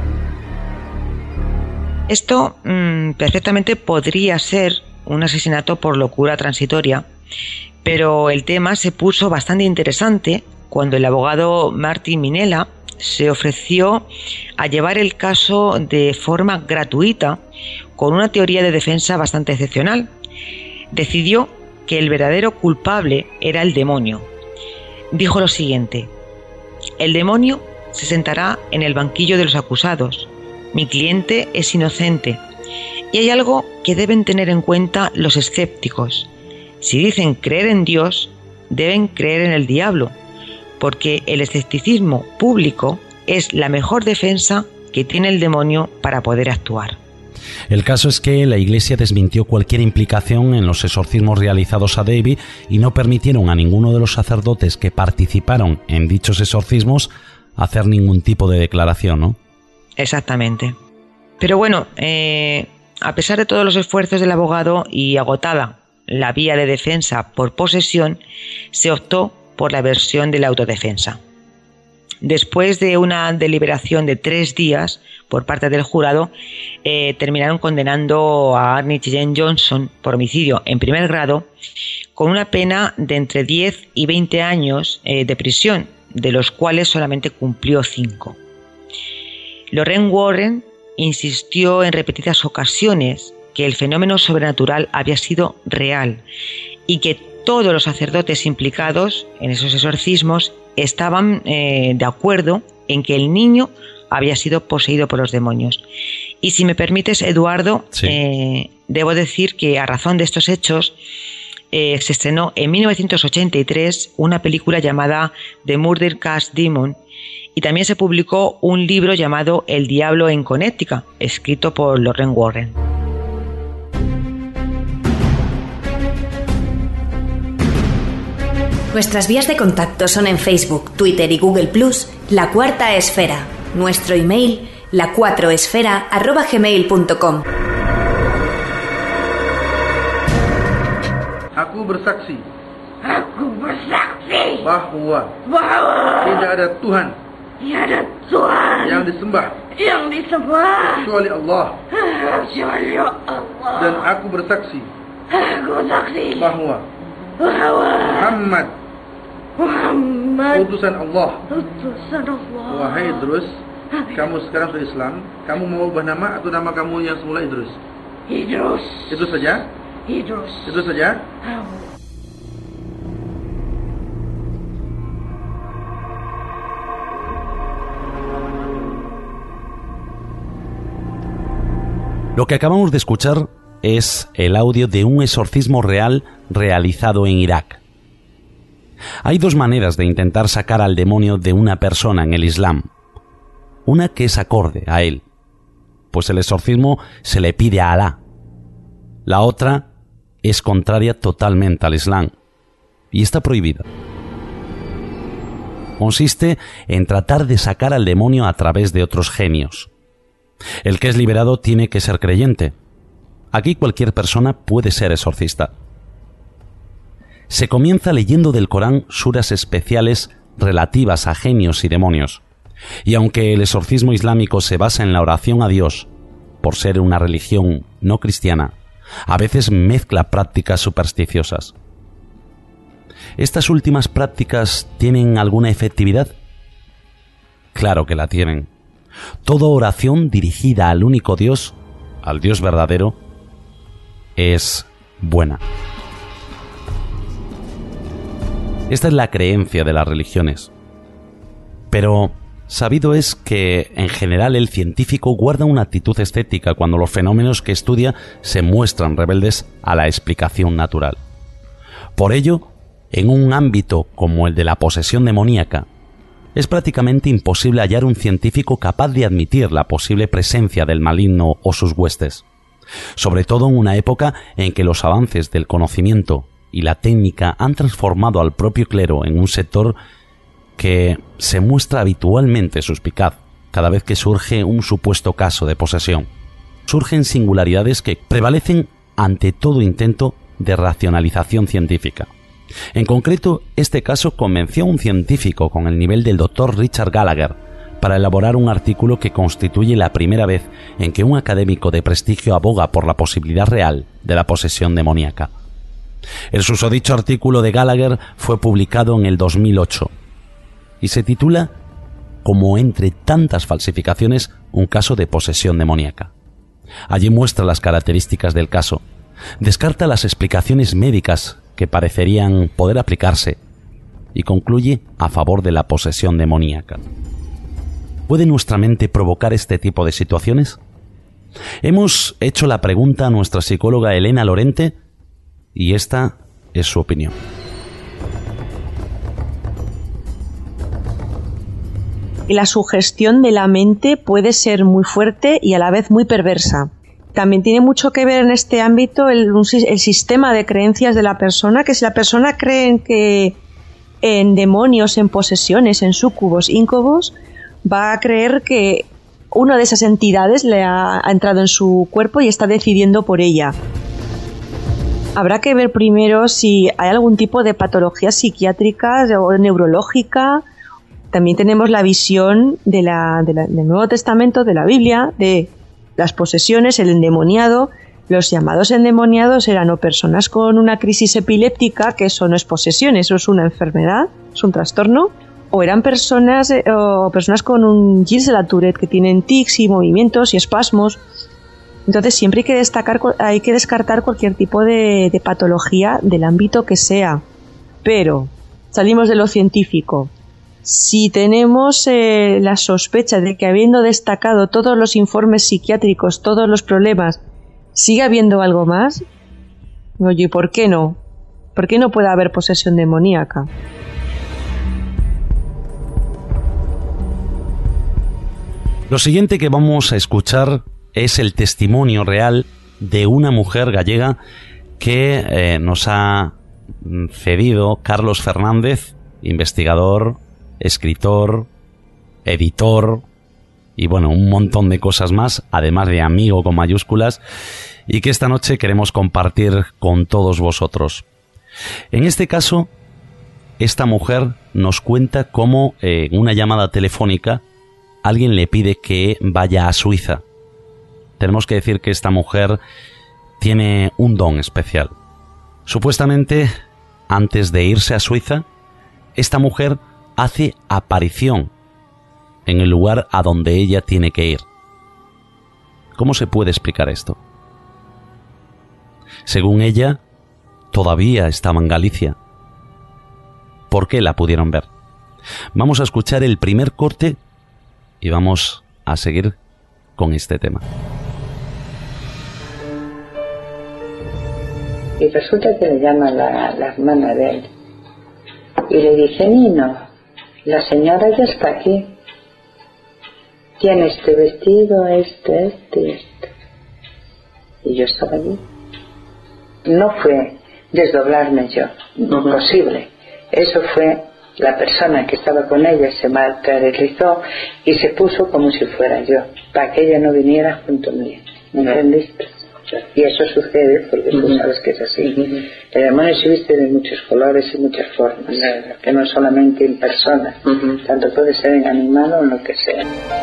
Esto perfectamente podría ser un asesinato por locura transitoria, pero el tema se puso bastante interesante cuando el abogado Martin Minella se ofreció a llevar el caso de forma gratuita con una teoría de defensa bastante excepcional. Decidió que el verdadero culpable era el demonio. Dijo lo siguiente: el demonio se sentará en el banquillo de los acusados. Mi cliente es inocente. Y hay algo que deben tener en cuenta los escépticos. Si dicen creer en Dios, deben creer en el diablo, porque el escepticismo público es la mejor defensa que tiene el demonio para poder actuar. El caso es que la Iglesia desmintió cualquier implicación en los exorcismos realizados a David y no permitieron a ninguno de los sacerdotes que participaron en dichos exorcismos hacer ningún tipo de declaración, ¿no? Exactamente. Pero bueno, a pesar de todos los esfuerzos del abogado y agotada la vía de defensa por posesión, se optó por la versión de la autodefensa. Después de una deliberación de 3 días por parte del jurado, terminaron condenando a Arnett Jane Johnson por homicidio en primer grado con una pena de entre 10 y 20 años de prisión, de los cuales solamente cumplió 5. Lorraine Warren insistió en repetidas ocasiones que el fenómeno sobrenatural había sido real y que todos los sacerdotes implicados en esos exorcismos estaban de acuerdo en que el niño había sido poseído por los demonios. Y si me permites, Eduardo, sí, debo decir que a razón de estos hechos se estrenó en 1983 una película llamada The Murder Cast Demon, y también se publicó un libro llamado El Diablo en Connecticut, escrito por Lorraine Warren. Nuestras vías de contacto son en Facebook, Twitter y Google+, La Cuarta Esfera. Nuestro email, la4esfera@gmail.com. Aku bersaksi bersaksi bahwa tidak ada Tuhan yang disembah kecuali Allah. Dan aku bersaksi bahwa Muhammad utusan Allah. Wahai Idrus, kamu sekarang sudah Islam, kamu mau ubah nama atau nama kamu yang semula Idrus? Idrus. Idrus saja? Idrus. Idrus saja? Lo que acabamos de escuchar es el audio de un exorcismo real realizado en Irak. Hay 2 maneras de intentar sacar al demonio de una persona en el Islam. Una que es acorde a él, pues el exorcismo se le pide a Alá. La otra es contraria totalmente al Islam y está prohibida. Consiste en tratar de sacar al demonio a través de otros genios. El que es liberado tiene que ser creyente. Aquí cualquier persona puede ser exorcista. Se comienza leyendo del Corán suras especiales relativas a genios y demonios. Y aunque el exorcismo islámico se basa en la oración a Dios, por ser una religión no cristiana, a veces mezcla prácticas supersticiosas. ¿Estas últimas prácticas tienen alguna efectividad? Claro que la tienen. Toda oración dirigida al único Dios, al Dios verdadero, es buena. Esta es la creencia de las religiones. Pero sabido es que, en general, el científico guarda una actitud escéptica cuando los fenómenos que estudia se muestran rebeldes a la explicación natural. Por ello, en un ámbito como el de la posesión demoníaca, es prácticamente imposible hallar un científico capaz de admitir la posible presencia del maligno o sus huestes, sobre todo en una época en que los avances del conocimiento y la técnica han transformado al propio clero en un sector que se muestra habitualmente suspicaz cada vez que surge un supuesto caso de posesión. Surgen singularidades que prevalecen ante todo intento de racionalización científica. En concreto, este caso convenció a un científico con el nivel del Dr. Richard Gallagher para elaborar un artículo que constituye la primera vez en que un académico de prestigio aboga por la posibilidad real de la posesión demoníaca. El susodicho artículo de Gallagher fue publicado en el 2008 y se titula, como entre tantas falsificaciones, un caso de posesión demoníaca. Allí muestra las características del caso, descarta las explicaciones médicas que parecerían poder aplicarse y concluye a favor de la posesión demoníaca. ¿Puede nuestra mente provocar este tipo de situaciones? Hemos hecho la pregunta a nuestra psicóloga Elena Lorente y esta es su opinión. La sugestión de la mente puede ser muy fuerte y a la vez muy perversa. También tiene mucho que ver en este ámbito el sistema de creencias de la persona, que si la persona cree en demonios, en posesiones, en súcubos, íncubos, va a creer que una de esas entidades le ha entrado en su cuerpo y está decidiendo por ella. Habrá que ver primero si hay algún tipo de patología psiquiátrica o neurológica. También tenemos la visión del Nuevo Testamento, de la Biblia, de las posesiones, el endemoniado. Los llamados endemoniados eran o personas con una crisis epiléptica, que eso no es posesión, eso es una enfermedad, es un trastorno, o eran personas con un Gilles de la Tourette, que tienen tics y movimientos y espasmos. Entonces siempre hay que descartar cualquier tipo de patología del ámbito que sea. Pero salimos de lo científico. Si tenemos la sospecha de que, habiendo destacado todos los informes psiquiátricos, todos los problemas, sigue habiendo algo más, oye, ¿por qué no? ¿Por qué no puede haber posesión demoníaca? Lo siguiente que vamos a escuchar es el testimonio real de una mujer gallega que nos ha cedido Carlos Fernández, investigador, escritor, editor y bueno, un montón de cosas más, además de amigo con mayúsculas, y que esta noche queremos compartir con todos vosotros. En este caso, esta mujer nos cuenta cómo en una llamada telefónica alguien le pide que vaya a Suiza. Tenemos que decir que esta mujer tiene un don especial. Supuestamente, antes de irse a Suiza, esta mujer hace aparición en el lugar a donde ella tiene que ir. ¿Cómo se puede explicar esto? Según ella, todavía estaba en Galicia. ¿Por qué la pudieron ver? Vamos a escuchar el primer corte y vamos a seguir con este tema. Y resulta que le llama la hermana de él y le dice: Nino, la señora ya está aquí, tiene este vestido, este y este. Y yo estaba allí. No fue desdoblarme yo, imposible. Eso fue la persona que estaba con ella se materializó y se puso como si fuera yo, para que ella no viniera junto a mí. ¿Me entendiste? Y eso sucede porque tú sabes que es así. El demonio se viste de muchos colores y muchas formas, que no solamente en persona, tanto puede ser en animal o en lo que sea.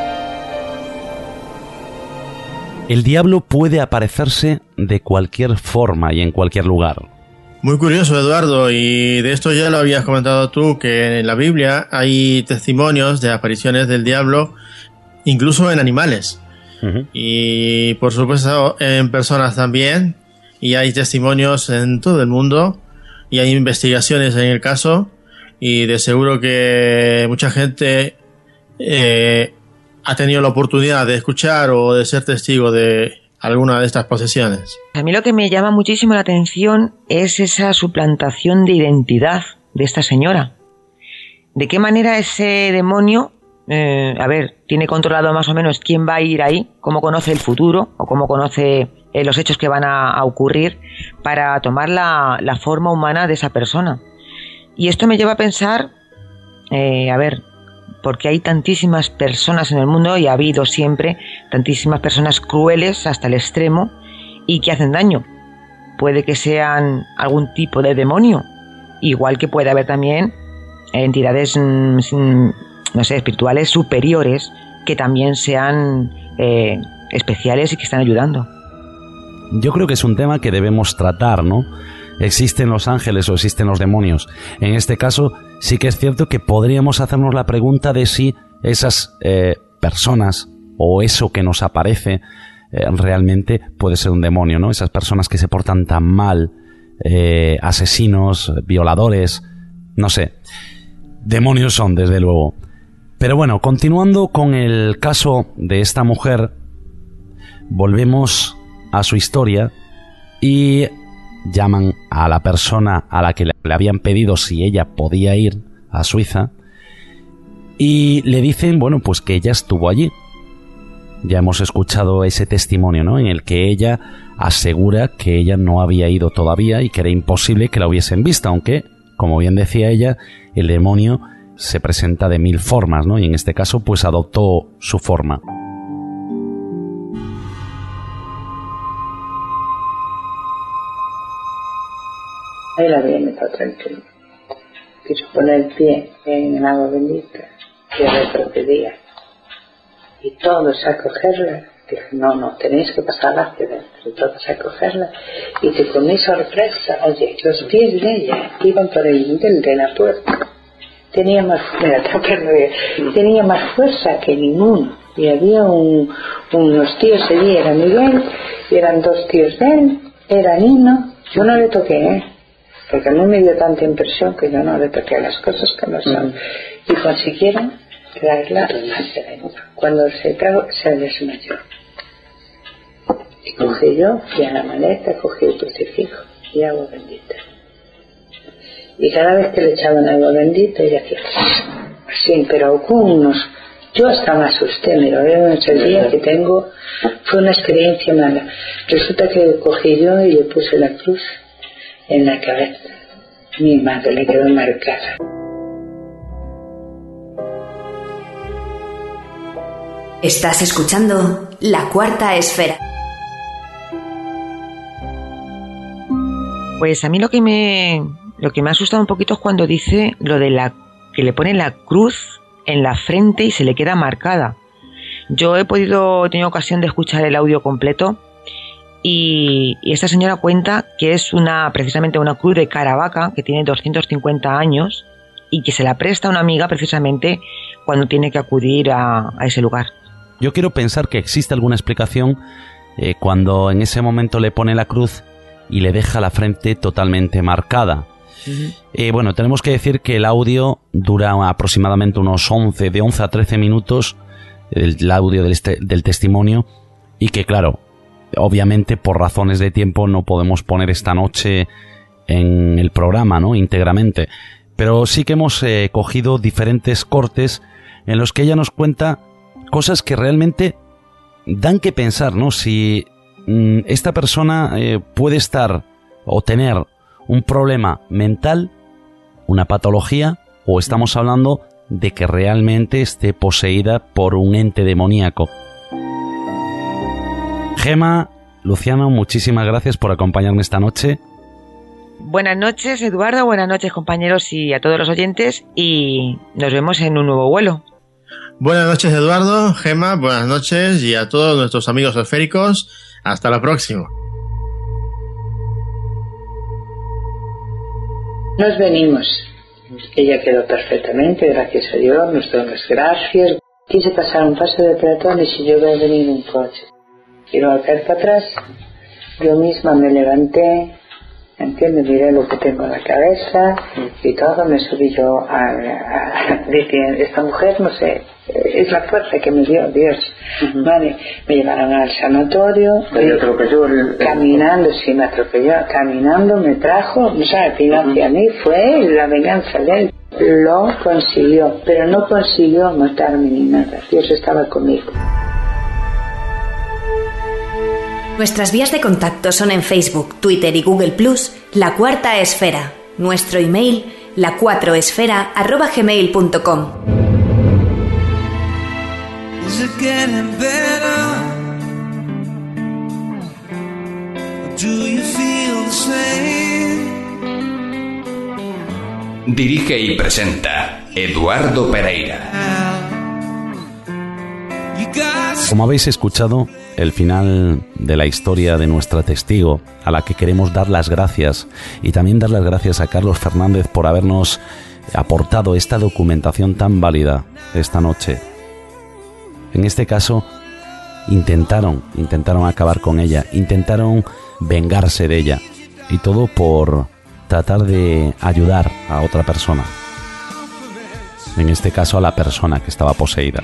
El diablo puede aparecerse de cualquier forma y en cualquier lugar. Muy curioso, Eduardo, y de esto ya lo habías comentado tú, que en la Biblia hay testimonios de apariciones del diablo, incluso en animales. Y por supuesto en personas también, y hay testimonios en todo el mundo, y hay investigaciones en el caso, y de seguro que mucha gente ha tenido la oportunidad de escuchar o de ser testigo de alguna de estas posesiones. A mí lo que me llama muchísimo la atención es esa suplantación de identidad de esta señora. ¿De qué manera ese demonio, tiene controlado más o menos quién va a ir ahí, cómo conoce el futuro o cómo conoce los hechos que van a ocurrir para tomar la forma humana de esa persona? Y esto me lleva a pensar, porque hay tantísimas personas en el mundo, y ha habido siempre tantísimas personas crueles hasta el extremo y que hacen daño. Puede que sean algún tipo de demonio, igual que puede haber también entidades, espirituales superiores que también sean especiales y que están ayudando. Yo creo que es un tema que debemos tratar, ¿no? ¿Existen los ángeles o existen los demonios? En este caso sí que es cierto que podríamos hacernos la pregunta de si esas personas o eso que nos aparece realmente puede ser un demonio, ¿no? Esas personas que se portan tan mal, asesinos, violadores, no sé. Demonios son, desde luego. Pero bueno, continuando con el caso de esta mujer, volvemos a su historia y llaman a la persona a la que le habían pedido si ella podía ir a Suiza y le dicen, bueno, pues que ella estuvo allí. Ya hemos escuchado ese testimonio, ¿no? En el que ella asegura que ella no había ido todavía y que era imposible que la hubiesen visto, aunque, como bien decía ella, el demonio se presenta de 1000 formas, ¿no? Y en este caso, pues adoptó su forma. Ahí la vi, me estaba tranquilo. Quiso poner el pie en el agua bendita y retrocedía. Y todos a cogerla. Dije, no, tenéis que pasarla hacia dentro. Y todos a cogerla. Y te con mi sorpresa, oye, los pies de ella iban por el nivel de la puerta. Tenía más fuerza que ninguno. Y había unos tíos allí, era Miguel, y eran 2 tíos de él, era Nino. Yo no le toqué, porque a mí me dio tanta impresión que yo no le toqué a las cosas que no son. Y consiguieron traerla hacia adentro. Cuando se desmayó. Y cogí yo, fui a la maleta, cogí el crucifijo y agua bendita. Y cada vez que le echaban agua bendita, ella hacía así, pero con unos... Yo hasta me asusté, me lo veo en ese día que tengo... Fue una experiencia mala. Resulta que cogí yo y le puse la cruz en la cabeza. Mi madre le quedó marcada. Estás escuchando La Cuarta Esfera. Pues a mí lo que me ha asustado un poquito es cuando dice lo de que le pone la cruz en la frente y se le queda marcada. Yo he tenido ocasión de escuchar el audio completo y esta señora cuenta que es precisamente una cruz de Caravaca que tiene 250 años y que se la presta a una amiga precisamente cuando tiene que acudir a ese lugar. Yo quiero pensar que existe alguna explicación cuando en ese momento le pone la cruz y le deja la frente totalmente marcada. Bueno, tenemos que decir que el audio dura aproximadamente unos 11 a 13 minutos, el audio del testimonio, y que claro, obviamente por razones de tiempo no podemos poner esta noche en el programa, ¿no?, íntegramente, pero sí que hemos cogido diferentes cortes en los que ella nos cuenta cosas que realmente dan que pensar, ¿no? Si esta persona puede estar o tener un problema mental, una patología, o estamos hablando de que realmente esté poseída por un ente demoníaco. Gema, Luciano, muchísimas gracias por acompañarme esta noche. Buenas noches, Eduardo, buenas noches, compañeros, y a todos los oyentes, y nos vemos en un nuevo vuelo. Buenas noches, Eduardo, Gema, buenas noches, y a todos nuestros amigos esféricos, hasta la próxima. Nos venimos. Ella quedó perfectamente, gracias a Dios, nos dio las gracias. Quise pasar un paso de peatón y si yo veo venir un coche. Quiero al caer para atrás, yo misma me levanté, ¿entiendes? Miré lo que tengo en la cabeza y todo, me subí yo diciendo, esta mujer, no sé, es la fuerza que me dio Dios. Vale, me llevaron al sanatorio, caminando, sí, me atropelló, caminando, me trajo, o sea, vino hacia mí, fue la venganza de él. Lo consiguió, pero no consiguió matarme ni nada, Dios estaba conmigo. Nuestras vías de contacto son en Facebook, Twitter y Google+, La Cuarta Esfera. Nuestro email, la4esfera@gmail.com. Dirige y presenta Eduardo Pereira. Como habéis escuchado, el final de la historia de nuestra testigo, a la que queremos dar las gracias, y también dar las gracias a Carlos Fernández por habernos aportado esta documentación tan válida esta noche. En este caso, intentaron acabar con ella, intentaron vengarse de ella, y todo por tratar de ayudar a otra persona. En este caso, a la persona que estaba poseída.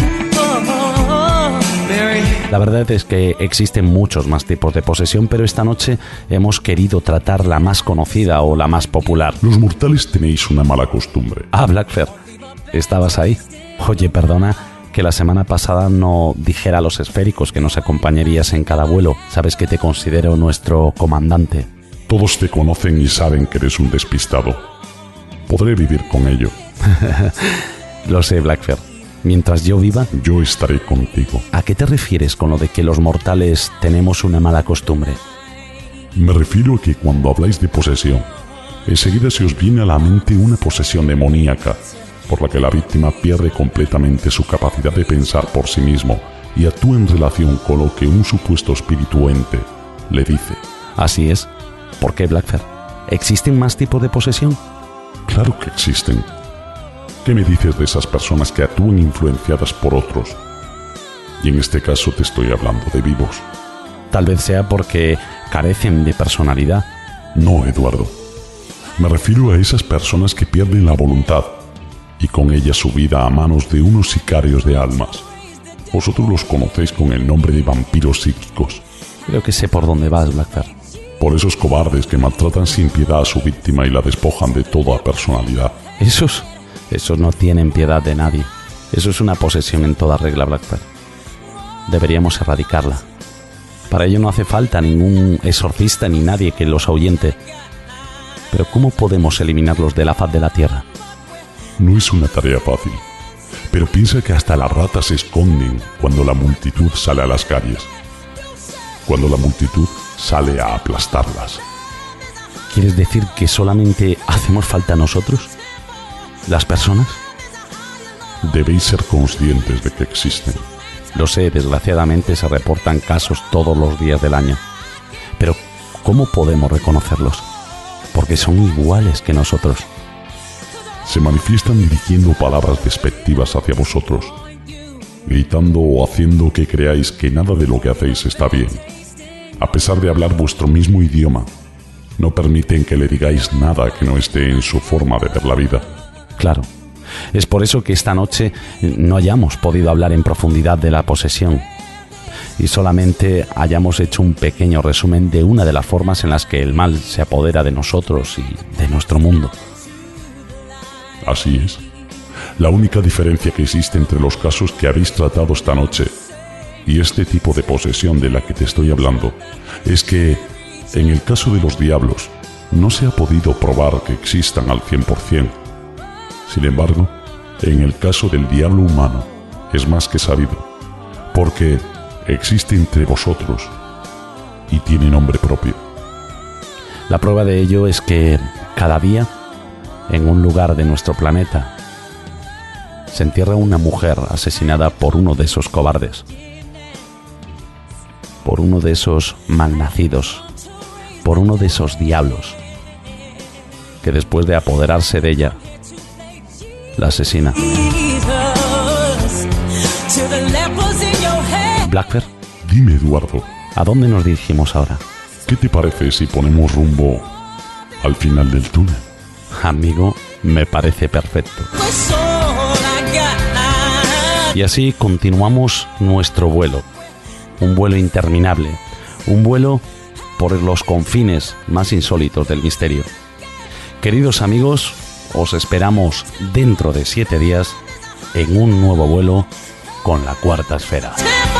La verdad es que existen muchos más tipos de posesión, pero esta noche hemos querido tratar la más conocida o la más popular. Los mortales tenéis una mala costumbre. Ah, Blackfer, ¿estabas ahí? Oye, perdona que la semana pasada no dijera a los esféricos que nos acompañarías en cada vuelo. Sabes que te considero nuestro comandante. Todos te conocen y saben que eres un despistado. Podré vivir con ello. Lo sé, Blackfer. Mientras yo viva, yo estaré contigo. ¿A qué te refieres con lo de que los mortales tenemos una mala costumbre? Me refiero a que cuando habláis de posesión, enseguida se os viene a la mente una posesión demoníaca, por la que la víctima pierde completamente su capacidad de pensar por sí mismo y actúa en relación con lo que un supuesto espíritu ente le dice. Así es. ¿Por qué, Blackfer? ¿Existen más tipos de posesión? Claro que existen. ¿Qué me dices de esas personas que actúan influenciadas por otros? Y en este caso te estoy hablando de vivos. Tal vez sea porque carecen de personalidad. No, Eduardo. Me refiero a esas personas que pierden la voluntad y con ella su vida a manos de unos sicarios de almas. Vosotros los conocéis con el nombre de vampiros psíquicos. Creo que sé por dónde vas, Blackfer. Por esos cobardes que maltratan sin piedad a su víctima y la despojan de toda personalidad. Esos no tienen piedad de nadie. Eso es una posesión en toda regla, Blackfer. Deberíamos erradicarla. Para ello no hace falta ningún exorcista ni nadie que los ahuyente. Pero ¿cómo podemos eliminarlos de la faz de la tierra? No es una tarea fácil. Pero piensa que hasta las ratas se esconden cuando la multitud sale a las calles. Cuando la multitud sale a aplastarlas. ¿Quieres decir que solamente hacemos falta nosotros? ¿Las personas? Debéis ser conscientes de que existen. Lo sé, desgraciadamente se reportan casos todos los días del año. Pero, ¿cómo podemos reconocerlos? Porque son iguales que nosotros. Se manifiestan dirigiendo palabras despectivas hacia vosotros, gritando o haciendo que creáis que nada de lo que hacéis está bien. A pesar de hablar vuestro mismo idioma, no permiten que le digáis nada que no esté en su forma de ver la vida. Claro. Es por eso que esta noche no hayamos podido hablar en profundidad de la posesión y solamente hayamos hecho un pequeño resumen de una de las formas en las que el mal se apodera de nosotros y de nuestro mundo. Así es. La única diferencia que existe entre los casos que habéis tratado esta noche y este tipo de posesión de la que te estoy hablando es que, en el caso de los diablos, no se ha podido probar que existan al 100%. Sin embargo, en el caso del diablo humano es más que sabido, porque existe entre vosotros y tiene nombre propio. La prueba de ello es que cada día, en un lugar de nuestro planeta, se entierra una mujer asesinada por uno de esos cobardes, por uno de esos malnacidos, por uno de esos diablos, que después de apoderarse de ella, la asesina. Blackbeard, dime, Eduardo, ¿a dónde nos dirigimos ahora? ¿Qué te parece si ponemos rumbo al final del túnel? Amigo, me parece perfecto. Y así continuamos nuestro vuelo, un vuelo interminable, un vuelo por los confines más insólitos del misterio. Queridos amigos, os esperamos dentro de 7 días en un nuevo vuelo con la Cuarta Esfera.